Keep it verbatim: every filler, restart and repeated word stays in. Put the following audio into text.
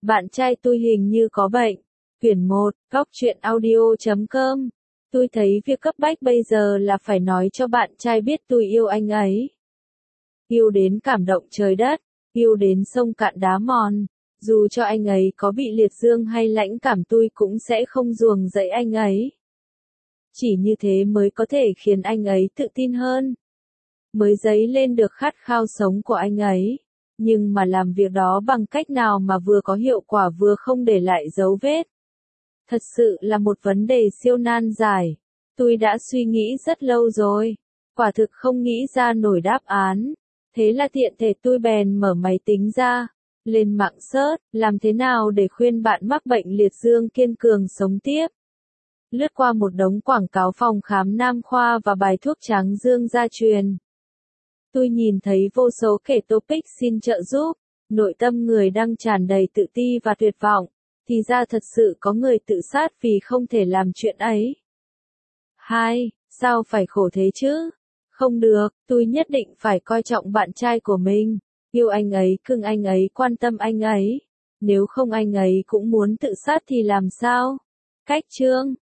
Bạn trai tôi hình như có bệnh. Quyển một, góc truyện audio chấm com. Tôi thấy việc cấp bách bây giờ là phải nói cho bạn trai biết tôi yêu anh ấy. Yêu đến cảm động trời đất, yêu đến sông cạn đá mòn. Dù cho anh ấy có bị liệt dương hay lãnh cảm tôi cũng sẽ không ruồng rẫy anh ấy. Chỉ như thế mới có thể khiến anh ấy tự tin hơn. Mới dấy lên được khát khao sống của anh ấy. Nhưng mà làm việc đó bằng cách nào mà vừa có hiệu quả vừa không để lại dấu vết. Thật sự là một vấn đề siêu nan giải. Tôi đã suy nghĩ rất lâu rồi. Quả thực không nghĩ ra nổi đáp án. Thế là tiện thể tôi bèn mở máy tính ra. Lên mạng search, làm thế nào để khuyên bạn mắc bệnh liệt dương kiên cường sống tiếp. Lướt qua một đống quảng cáo phòng khám nam khoa và bài thuốc tráng dương gia truyền. Tôi nhìn thấy vô số kẻ topic xin trợ giúp, nội tâm người đang tràn đầy tự ti và tuyệt vọng, thì ra thật sự có người tự sát vì không thể làm chuyện ấy. Hai, sao phải khổ thế chứ? Không được, tôi nhất định phải coi trọng bạn trai của mình, yêu anh ấy, cưng anh ấy, quan tâm anh ấy. Nếu không anh ấy cũng muốn tự sát thì làm sao? Cách chương